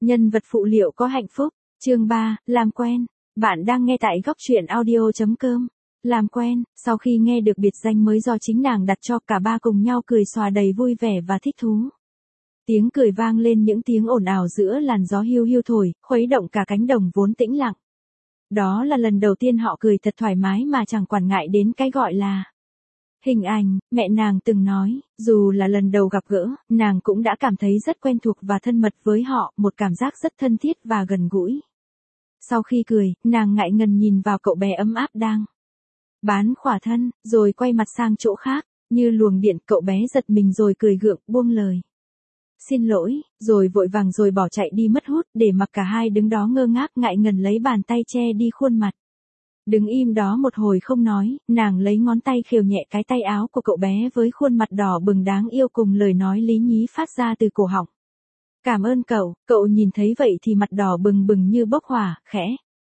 Nhân vật phụ liệu có hạnh phúc. Chương 3, làm quen. Bạn đang nghe tại góc truyện audio.com. Làm quen, sau khi nghe được biệt danh mới do chính nàng đặt cho, cả ba cùng nhau cười xòa đầy vui vẻ và thích thú. Tiếng cười vang lên những tiếng ồn ào giữa làn gió hiu hiu thổi, khuấy động cả cánh đồng vốn tĩnh lặng. Đó là lần đầu tiên họ cười thật thoải mái mà chẳng quản ngại đến cái gọi là hình ảnh. Mẹ nàng từng nói, dù là lần đầu gặp gỡ, nàng cũng đã cảm thấy rất quen thuộc và thân mật với họ, một cảm giác rất thân thiết và gần gũi. Sau khi cười, nàng ngại ngần nhìn vào cậu bé ấm áp đang bán khỏa thân, rồi quay mặt sang chỗ khác, như luồng điện. Cậu bé giật mình rồi cười gượng, buông lời xin lỗi, rồi vội vàng rồi bỏ chạy đi mất hút, để mặc cả hai đứng đó ngơ ngác ngại ngần lấy bàn tay che đi khuôn mặt. Đứng im đó một hồi không nói, nàng lấy ngón tay khều nhẹ cái tay áo của cậu bé với khuôn mặt đỏ bừng đáng yêu cùng lời nói lý nhí phát ra từ cổ họng. Cảm ơn cậu. Cậu nhìn thấy vậy thì mặt đỏ bừng bừng như bốc hỏa, khẽ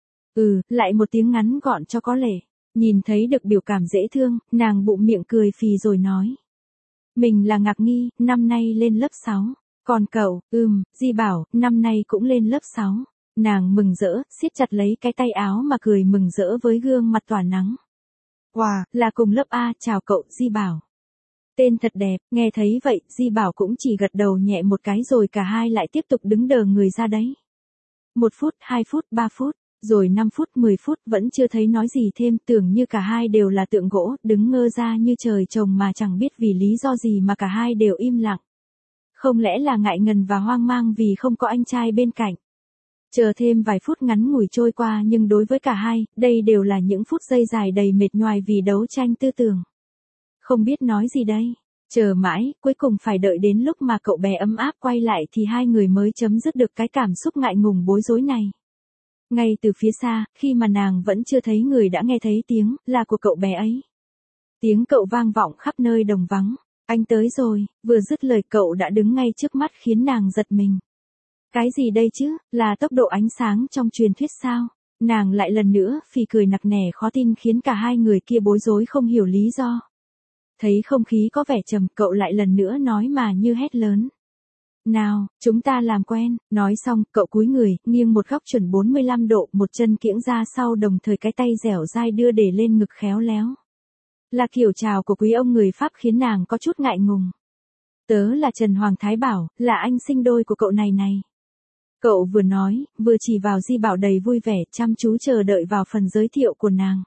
lại một tiếng ngắn gọn cho có lệ. Nhìn thấy được biểu cảm dễ thương, nàng bụng miệng cười phì rồi nói. Mình là Ngạc Nghi, năm nay lên lớp 6. Còn cậu, Di Bảo, năm nay cũng lên lớp 6. Nàng mừng rỡ, siết chặt lấy cái tay áo mà cười mừng rỡ với gương mặt tỏa nắng. Wow, là cùng lớp A, chào cậu, Di Bảo. Tên thật đẹp. Nghe thấy vậy, Di Bảo cũng chỉ gật đầu nhẹ một cái rồi cả hai lại tiếp tục đứng đờ người ra đấy. 1 phút, 2 phút, 3 phút, rồi 5 phút, 10 phút vẫn chưa thấy nói gì thêm, tưởng như cả hai đều là tượng gỗ, đứng ngơ ra như trời trồng mà chẳng biết vì lý do gì mà cả hai đều im lặng. Không lẽ là ngại ngần và hoang mang vì không có anh trai bên cạnh. Chờ thêm vài phút ngắn ngủi trôi qua nhưng đối với cả hai, đây đều là những phút giây dài đầy mệt nhoài vì đấu tranh tư tưởng. Không biết nói gì đây. Chờ mãi, cuối cùng phải đợi đến lúc mà cậu bé ấm áp quay lại thì hai người mới chấm dứt được cái cảm xúc ngại ngùng bối rối này. Ngay từ phía xa, khi mà nàng vẫn chưa thấy người đã nghe thấy tiếng là của cậu bé ấy. Tiếng cậu vang vọng khắp nơi đồng vắng. Anh tới rồi. Vừa dứt lời cậu đã đứng ngay trước mắt khiến nàng giật mình. Cái gì đây chứ, là tốc độ ánh sáng trong truyền thuyết sao? Nàng lại lần nữa phì cười nặc nẻ khó tin khiến cả hai người kia bối rối không hiểu lý do. Thấy không khí có vẻ trầm, cậu lại lần nữa nói mà như hét lớn. Nào, chúng ta làm quen. Nói xong, cậu cúi người, nghiêng một góc chuẩn 45 độ, một chân kiễng ra sau đồng thời cái tay dẻo dai đưa để lên ngực khéo léo. Là kiểu chào của quý ông người Pháp khiến nàng có chút ngại ngùng. Tớ là Trần Hoàng Thái Bảo, là anh sinh đôi của cậu này. Cậu vừa nói, vừa chỉ vào Di Bảo đầy vui vẻ, chăm chú chờ đợi vào phần giới thiệu của nàng.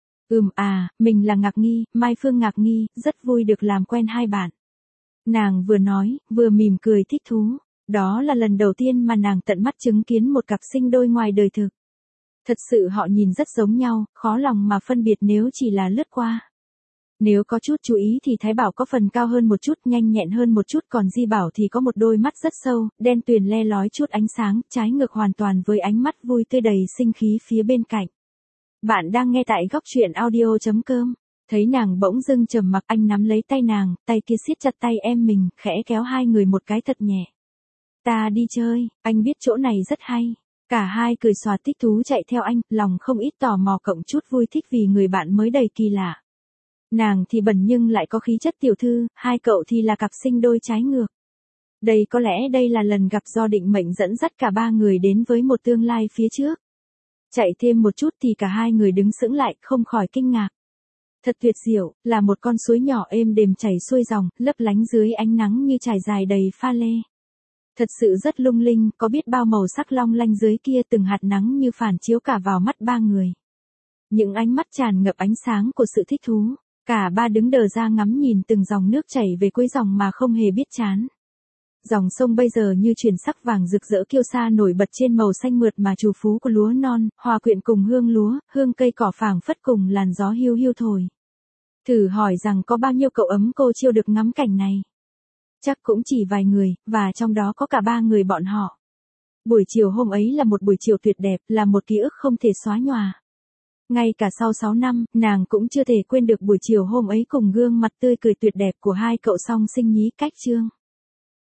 Mình là Ngạc Nghi, Mai Phương Ngạc Nghi, rất vui được làm quen hai bạn. Nàng vừa nói, vừa mỉm cười thích thú. Đó là lần đầu tiên mà nàng tận mắt chứng kiến một cặp sinh đôi ngoài đời thực. Thật sự họ nhìn rất giống nhau, khó lòng mà phân biệt nếu chỉ là lướt qua. Nếu có chút chú ý thì Thái Bảo có phần cao hơn một chút, nhanh nhẹn hơn một chút, còn Di Bảo thì có một đôi mắt rất sâu, đen tuyền le lói chút ánh sáng, trái ngược hoàn toàn với ánh mắt vui tươi đầy sinh khí phía bên cạnh. Bạn đang nghe tại góc truyện audio.com. Thấy nàng bỗng dưng trầm mặc, anh nắm lấy tay nàng, tay kia siết chặt tay em mình, khẽ kéo hai người một cái thật nhẹ. Ta đi chơi, anh biết chỗ này rất hay. Cả hai cười xòa thích thú chạy theo anh, lòng không ít tò mò cộng chút vui thích vì người bạn mới đầy kỳ lạ. Nàng thì bẩn nhưng lại có khí chất tiểu thư, hai cậu thì là cặp sinh đôi trái ngược. Có lẽ đây là lần gặp do định mệnh dẫn dắt cả ba người đến với một tương lai phía trước. Chạy thêm một chút thì cả hai người đứng sững lại, không khỏi kinh ngạc. Thật tuyệt diệu, là một con suối nhỏ êm đềm chảy xuôi dòng, lấp lánh dưới ánh nắng như trải dài đầy pha lê. Thật sự rất lung linh, có biết bao màu sắc long lanh dưới kia, từng hạt nắng như phản chiếu cả vào mắt ba người. Những ánh mắt tràn ngập ánh sáng của sự thích thú. Cả ba đứng đờ ra ngắm nhìn từng dòng nước chảy về cuối dòng mà không hề biết chán. Dòng sông bây giờ như chuyển sắc vàng rực rỡ kiêu sa nổi bật trên màu xanh mượt mà trù phú của lúa non, hòa quyện cùng hương lúa, hương cây cỏ phảng phất cùng làn gió hiu hiu thổi. Thử hỏi rằng có bao nhiêu cậu ấm cô chiêu được ngắm cảnh này? Chắc cũng chỉ vài người, và trong đó có cả ba người bọn họ. Buổi chiều hôm ấy là một buổi chiều tuyệt đẹp, là một ký ức không thể xóa nhòa. Ngay cả sau 6 năm, nàng cũng chưa thể quên được buổi chiều hôm ấy cùng gương mặt tươi cười tuyệt đẹp của hai cậu song sinh nhí cách chương.